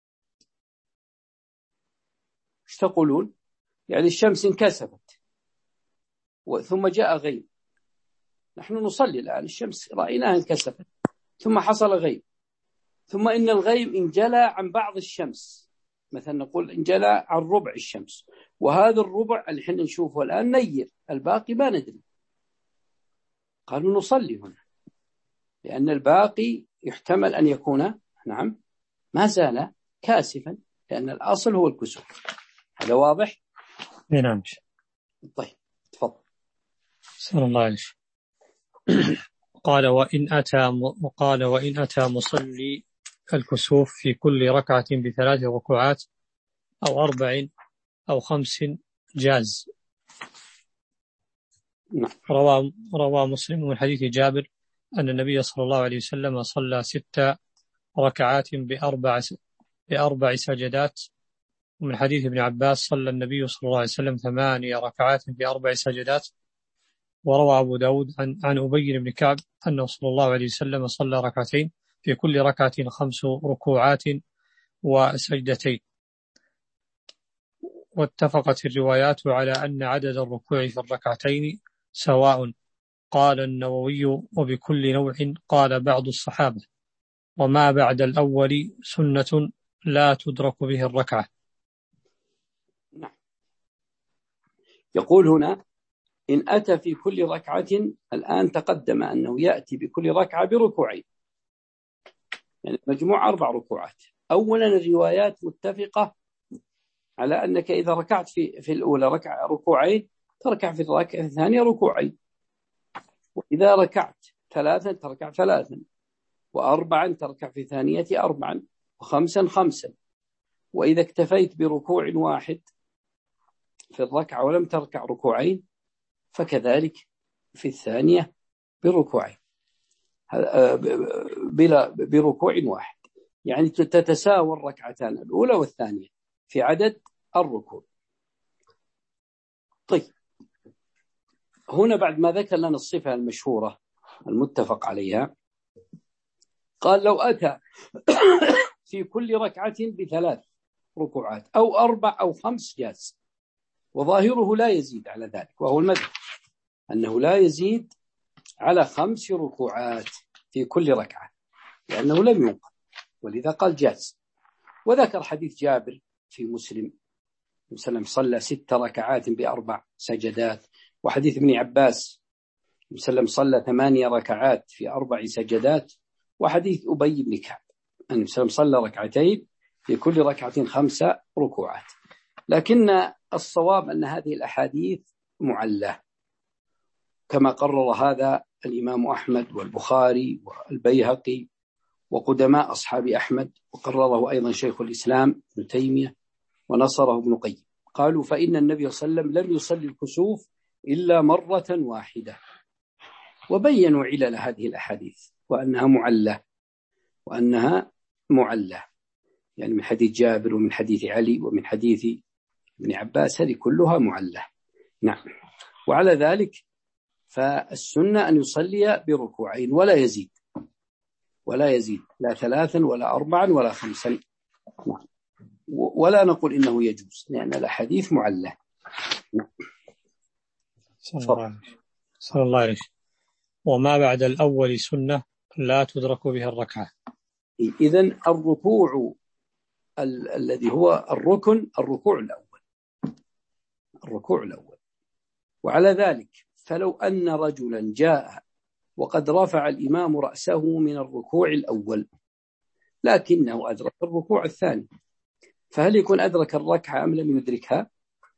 ايش تقولون؟ يعني الشمس انكسفت ثم جاء غيم، نحن نصلي الآن، الشمس رأيناها انكسفت ثم حصل غيم، ثم إن الغيم انجلى عن بعض الشمس، مثلا نقول انجلى عن ربع الشمس، وهذا الربع اللي احنا نشوفه الآن نير، الباقي ما ندري. قالوا نصلي هنا، لأن الباقي يحتمل أن يكون نعم ما زال كاسفا، لأن الأصل هو الكسوف. هذا واضح؟ نعم. طيب تفضل. صلى الله عليه. قال وإن أتى وقال وإن أتى مصلي الكسوف في كل ركعة بثلاث ركوعات أو أربع أو خمس جاز. نعم. روى روى مسلم من حديث جابر أن النبي صلى الله عليه وسلم صلى ست ركعات بأربع بأربع سجدات. ومن حديث ابن عباس صلى النبي صلى الله عليه وسلم ثمانية ركعات بأربع سجدات. وروى أبو داود عن, عن أبي بن كعب أنه صلى الله عليه وسلم صلى ركعتين في كل ركعة خمس ركوعات وسجدتين. واتفقت الروايات على أن عدد الركوع في الركعتين سواء. قال النووي وبكل نوع قال بعض الصحابة، وما بعد الأول سنة لا تدرك به الركعة. نعم. يقول هنا إن أتى في كل ركعة، الآن تقدم أنه يأتي بكل ركعة بركوعين، يعني مجموع أربع ركوعات. أولا الروايات متفقة على أنك إذا ركعت في في الأولى ركع ركوعين تركع في الركعة الثانية ركوعين، وإذا ركعت ثلاثا تركع ثلاثا، وأربعا تركع في ثانية أربعا، وخمسا خمسا. وإذا اكتفيت بركوع واحد في الركعة ولم تركع ركوعين فكذلك في الثانية بركوعين بلا بركوع واحد، يعني تتساوى الركعتان الأولى والثانية في عدد الركوع. طيب هنا بعد ما ذكر لنا الصفة المشهورة المتفق عليها، قال لو أتى في كل ركعة بثلاث ركوعات أو أربع أو خمس جاز، وظاهره لا يزيد على ذلك، وهو المذهب أنه لا يزيد على خمس ركوعات في كل ركعة، لأنه لم ينقل، ولذا قال جاز. وذكر حديث جابر في مسلم وسلم صلى ست ركعات بأربع سجدات، وحديث ابن عباس وسلم صلى ثمانية ركعات في أربع سجدات، وحديث أبي بن كعب أن وسلم صلى ركعتين في كل ركعة خمسة ركوعات. لكن الصواب أن هذه الأحاديث معلة، كما قرر هذا الإمام أحمد والبخاري والبيهقي وقدماء أصحاب أحمد، وقرره أيضا شيخ الإسلام ابن تيمية ونصره ابن قيم. قالوا فإن النبي صلى الله عليه وسلم لم يصلي الكسوف إلا مرة واحدة، وبينوا علل هذه الأحاديث وأنها معلة وأنها معلة يعني من حديث جابر ومن حديث علي ومن حديث ابن عباس، هذه كلها معلة. نعم. وعلى ذلك فالسنة أن يصلي بركوعين ولا يزيد ولا يزيد لا ثلاثا ولا أربعا ولا خمسا. نعم. ولا نقول إنه يجوز لأن الأحاديث معلة. نعم. صلى الله عليه. وما بعد الأول سنة لا تدرك بها الركعة. إذن الركوع ال- الذي هو الركن الركوع الأول الركوع الأول وعلى ذلك فلو أن رجلا جاء وقد رفع الإمام رأسه من الركوع الأول لكنه أدرك الركوع الثاني، فهل يكون أدرك الركعة أم لم يدركها؟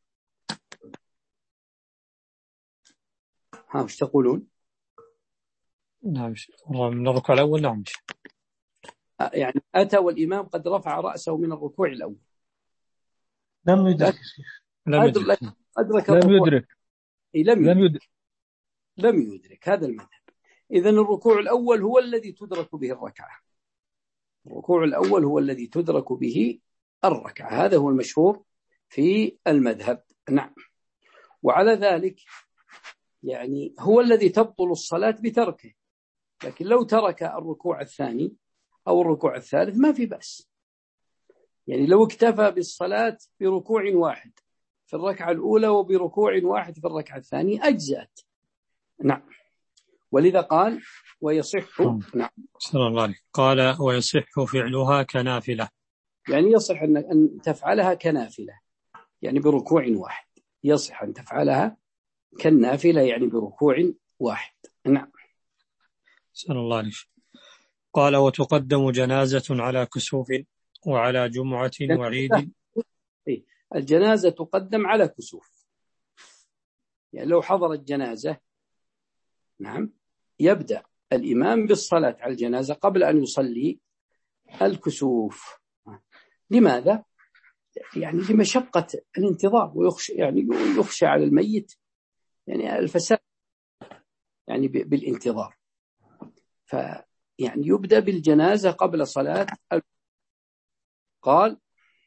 ها وش تقولون؟ نعم من الركوع الأول. نعم يعني أتى والإمام قد رفع رأسه من الركوع الأول لم يدرك لم يدرك أدرك لم يدرك لم لم يدرك لم يدرك هذا المذهب. إذن الركوع الأول هو الذي تدرك به الركعة، الركوع الأول هو الذي تدرك به الركعة، هذا هو المشهور في المذهب. نعم. وعلى ذلك يعني هو الذي تبطل الصلاة بتركه، لكن لو ترك الركوع الثاني أو الركوع الثالث ما في بأس، يعني لو اكتفى بالصلاة بركوع واحد في الركعة الأولى وبركوع واحد في الركعة الثانية أجزأت. نعم. ولذا قال ويصح. نعم. صلى الله عليه. قال ويصح فعلها كنافلة، يعني يصح أن تفعلها كنافلة يعني بركوع واحد، يصح أن تفعلها كالنافلة يعني بركوع واحد. نعم. صلى الله عليه. قال وتقدم جنازة على كسوف وعلى جمعة وعيد. الجنازة تقدم على كسوف، يعني لو حضرت جنازة نعم يبدأ الإمام بالصلاة على الجنازة قبل أن يصلي الكسوف. لماذا؟ يعني لمشقة الانتظار ويخشى يعني يخشى على الميت يعني الفساد يعني بالانتظار، فيعني يبدأ بالجنازة قبل صلاة. قال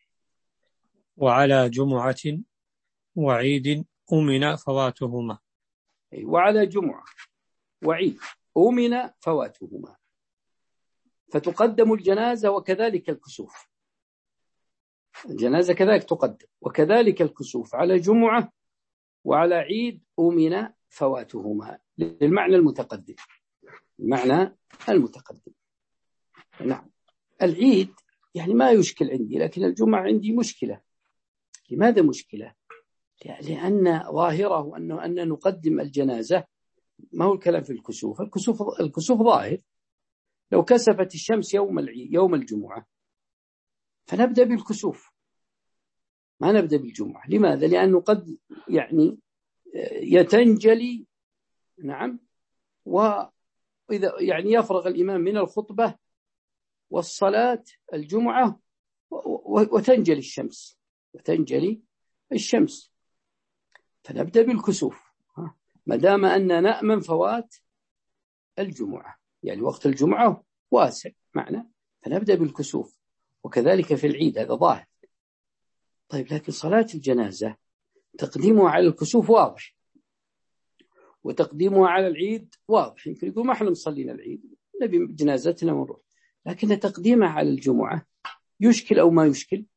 وعلى جمعة وعيد أمن فواتهما. وعلى جمعة وعيد أمن فواتهما، فتقدم الجنازة وكذلك الكسوف، الجنازة كذلك تقدم وكذلك الكسوف على جمعة وعلى عيد أمن فواتهما للمعنى المتقدم، المعنى المتقدم. نعم. العيد يعني ما يشكل عندي، لكن الجمعة عندي مشكلة. لماذا مشكلة؟ لأن ظاهره أنه أن نقدم الجنازة، ما هو الكلام في الكسوف، الكسوف الكسوف ظاهر، لو كسفت الشمس يوم العيد يوم الجمعة فنبدأ بالكسوف ما نبدأ بالجمعة. لماذا؟ لأنه قد يعني يتنجلي نعم، وإذا يعني يفرغ الإمام من الخطبة والصلاة الجمعة وتنجلي الشمس وتنجلي الشمس فنبدأ بالكسوف ما دام أن نأمن فوات الجمعة، يعني وقت الجمعة واسع معنا، فنبدأ بالكسوف. وكذلك في العيد هذا ظاهر. طيب لكن صلاة الجنازة تقديمها على الكسوف واضح وتقديمها على العيد واضح، يمكن يقول ما احنا مصلين العيد نبي جنازتنا ونروح، لكن تقديمها على الجمعة يشكل أو ما يشكل؟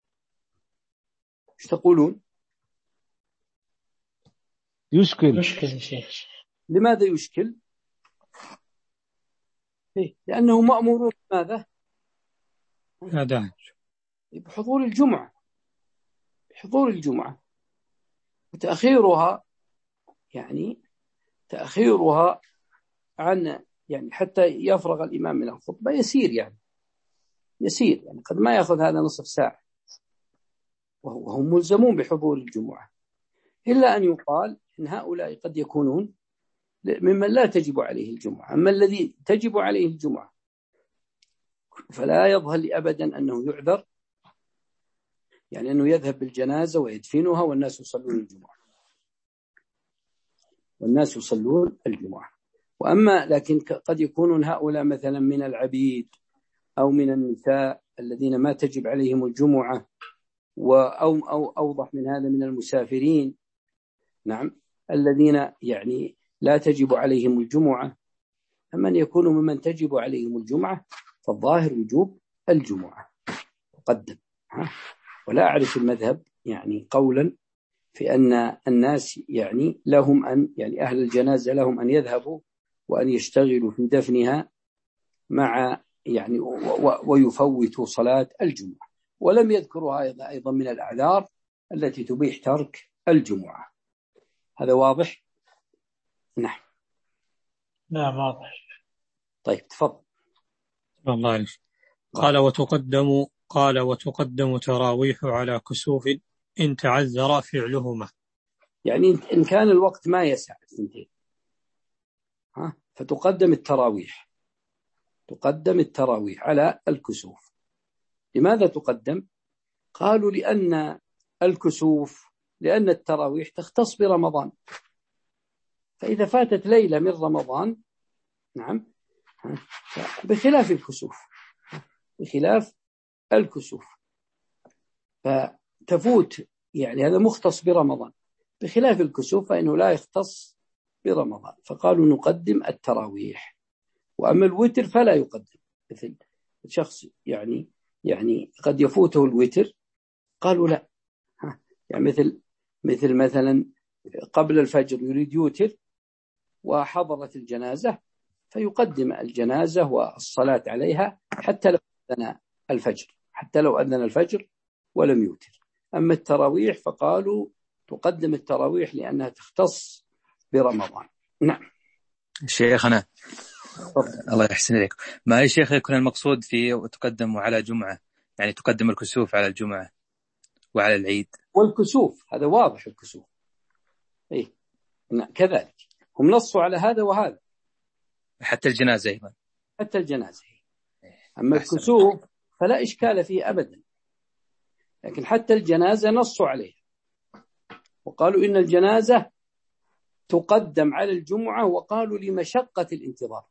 ايش تقولون؟ يشكل. يشكل يا شيخ. لماذا يشكل؟ لأنه مأمور ماذا؟ هذا بحضور الجمعة، بحضور الجمعة، وتأخيرها يعني تأخيرها عن يعني حتى يفرغ الإمام من الخطبة يسير، يعني يسير يعني قد ما يأخذ هذا نصف ساعة، وهم ملزمون بحضور الجمعة، إلا أن يقال إن هؤلاء قد يكونون ممن لا تجب عليه الجمعة. أما الذي تجب عليه الجمعة فلا يظهر لي أبدا أنه يعذر، يعني أنه يذهب بالجنازة ويدفنها والناس يصلون الجمعة والناس يصلون الجمعة. وأما لكن قد يكونون هؤلاء مثلا من العبيد أو من النساء الذين ما تجب عليهم الجمعة، أو, أو أوضح من هذا من المسافرين، نعم، الذين يعني لا تجب عليهم الجمعة. أما أن يكونوا ممن تجب عليهم الجمعة فالظاهر وجوب الجمعة تقدم. ولا أعرف المذهب يعني قولا في أن الناس يعني لهم أن يعني أهل الجنازة لهم أن يذهبوا وأن يشتغلوا في دفنها مع يعني ويفوتوا صلاة الجمعة. ولم يذكروا أيضا من الأعذار التي تبيح ترك الجمعة. هذا واضح؟ نعم نعم واضح. طيب تفضل. الله عليك. قال وتقدم قال وتقدم تراويح على كسوف إن تعذر فعلهما، يعني إن كان الوقت ما يسع الثنتين ها فتقدم التراويح تقدم التراويح على الكسوف. لماذا تقدم؟ قالوا لأن الكسوف لأن التراويح تختص برمضان، فإذا فاتت ليلة من رمضان نعم بخلاف الكسوف بخلاف الكسوف فتفوت يعني هذا مختص برمضان، بخلاف الكسوف فإنه لا يختص برمضان، فقالوا نقدم التراويح. وأما الوتر فلا يقدم، مثل شخص يعني يعني قد يفوته الوتر قالوا لا، يعني مثل مثل مثلا قبل الفجر يريد يوتر وحضرت الجنازة فيقدم الجنازة والصلاة عليها حتى لو أذن الفجر حتى لو أذن الفجر ولم يوتر. أما التراويح فقالوا تقدم التراويح لأنها تختص برمضان. نعم شيخنا الله يحسن إليك، ما هي شيخ يكون المقصود في وتقدم على جمعة، يعني تقدم الكسوف على الجمعة وعلى العيد؟ والكسوف هذا واضح الكسوف إيه كذلك هم نصوا على هذا وهذا، حتى الجنازة أيضا حتى الجنازة. أما الكسوف فلا إشكال فيه أبدا، لكن حتى الجنازة نصوا عليها وقالوا إن الجنازة تقدم على الجمعة، وقالوا لمشقة الانتظار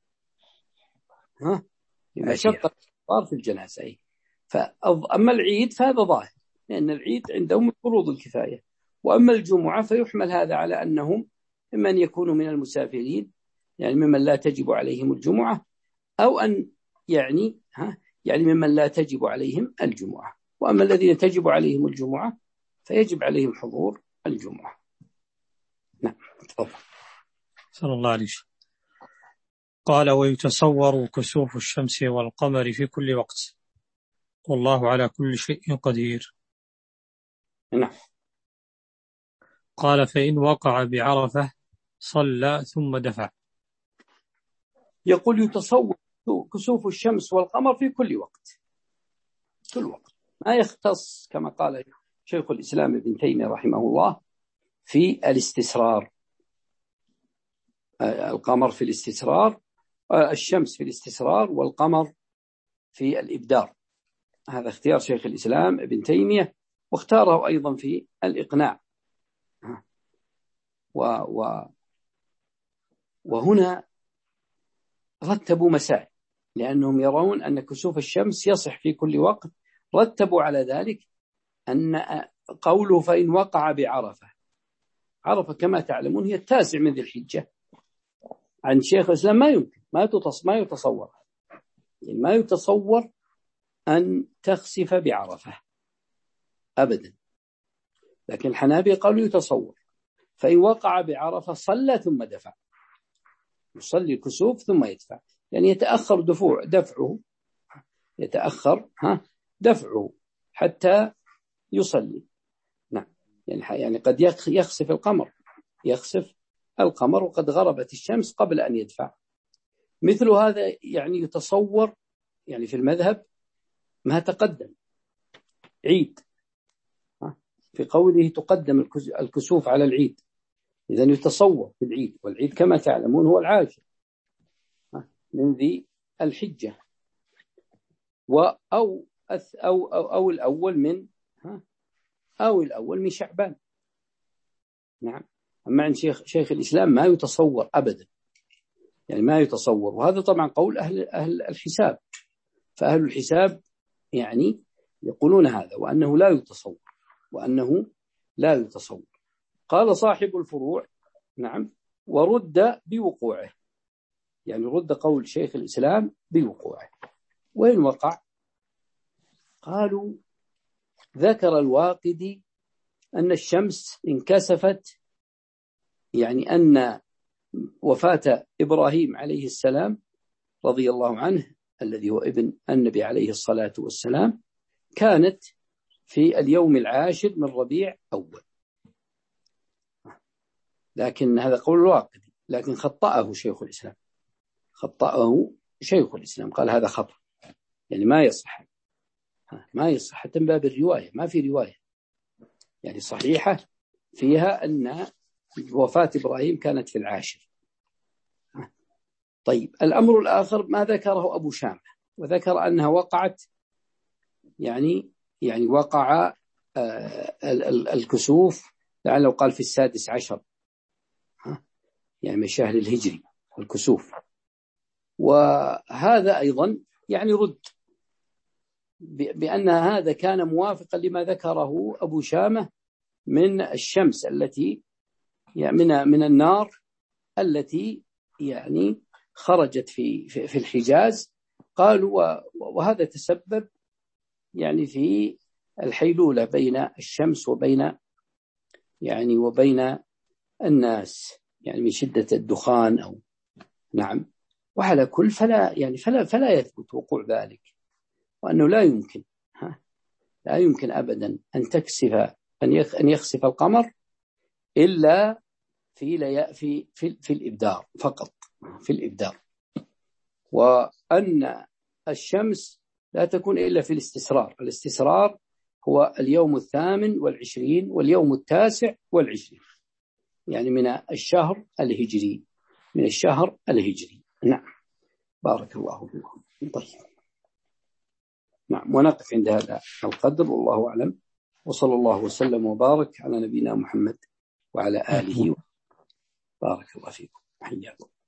ها لمشقة الانتظار في الجنازة. فأما العيد فهذا ظاهر لأن العيد عندهم فروض الكفاية، وأما الجمعة فيحمل هذا على أنهم ممن يكونوا من المسافرين، يعني ممن لا تجب عليهم الجمعة، أو أن يعني ها يعني ممن لا تجب عليهم الجمعة. وأما الذين تجب عليهم الجمعة فيجب عليهم حضور الجمعة. نعم تفضل. صلى الله عليه وسلم. قال ويتصور كسوف الشمس والقمر في كل وقت والله على كل شيء قدير. نعم. قال فإن وقع بعرفة صلى ثم دفع. يقول يتصور كسوف الشمس والقمر في كل وقت كل وقت ما يختص كما قال شيخ الإسلام ابن تيمية رحمه الله في الاستسرار، القمر في الاستسرار، الشمس في الاستسرار والقمر في الإبدار. هذا اختيار شيخ الإسلام ابن تيمية، واختاره أيضا في الإقناع. و و وهنا رتبوا مسائل لأنهم يرون أن كسوف الشمس يصح في كل وقت، رتبوا على ذلك أن قوله فإن وقع بعرفة، عرفة كما تعلمون هي التاسع من ذي الحجة، عن شيخ الإسلام ما يمكن ما ما يتصور يعني ما يتصور أن تخسف بعرفة أبدا، لكن الحنابلة قالوا يتصور. فإن وقع بعرفة صلى ثم دفع، يصلي الكسوف ثم يدفع، يعني يتأخر دفوع دفعه يتأخر ها دفعه حتى يصلي. نعم يعني يعني قد يخسف القمر يخسف القمر وقد غربت الشمس قبل أن يدفع. مثل هذا يعني يتصور يعني في المذهب ما تقدم عيد في قوله تقدم الكسوف على العيد، إذن يتصور في العيد، والعيد كما تعلمون هو العاشر من ذي الحجة، أو أو أو, أو الأول من ها أو الأول من شعبان. نعم. أما عند شيخ شيخ الإسلام ما يتصور أبدا، يعني ما يتصور. وهذا طبعا قول أهل أهل الحساب، فأهل الحساب يعني يقولون هذا، وأنه لا يتصور وأنه لا يتصور. قال صاحب الفروع نعم ورد بوقوعه، يعني رد قول شيخ الإسلام بوقوعه. وين وقع؟ قالوا ذكر الواقدي أن الشمس انكسفت، يعني أن وفاة إبراهيم عليه السلام رضي الله عنه الذي هو ابن النبي عليه الصلاة والسلام كانت في اليوم العاشر من ربيع أول. لكن هذا قول الواقدي، لكن خطأه شيخ الإسلام، خطأه شيخ الإسلام، قال هذا خطأ، يعني ما يصح، ما يصح حتى من باب الرواية، ما في رواية يعني صحيحة فيها أن وفاة إبراهيم كانت في العاشر. طيب الأمر الآخر ما ذكره أبو شامة، وذكر أنها وقعت يعني يعني وقع آه الكسوف لعله قال في السادس عشر يعني من الشهر الهجري الكسوف. وهذا أيضا يعني رد بأن هذا كان موافقا لما ذكره أبو شامة من الشمس التي يعني من من النار التي يعني خرجت في في الحجاز. قالوا وهذا تسبب يعني في الحيلولة بين الشمس وبين يعني وبين الناس، يعني من شدة الدخان أو نعم. وعلى كل فلا يعني فلا فلا يثبت وقوع ذلك، وأنه لا يمكن ها لا يمكن أبدا أن تكسف أن أن يخسف القمر إلا في في في في الإبدار فقط، في الإبدار. وأن الشمس لا تكون إلا في الاستسرار. الاستسرار هو اليوم الثامن والعشرين واليوم التاسع والعشرين، يعني من الشهر الهجري، من الشهر الهجري. نعم بارك الله فيكم. طيب نعم ونقف عند هذا القدر، والله أعلم، وصلى الله وسلم وبارك على نبينا محمد وعلى آله. بارك الله فيكم. حياكم.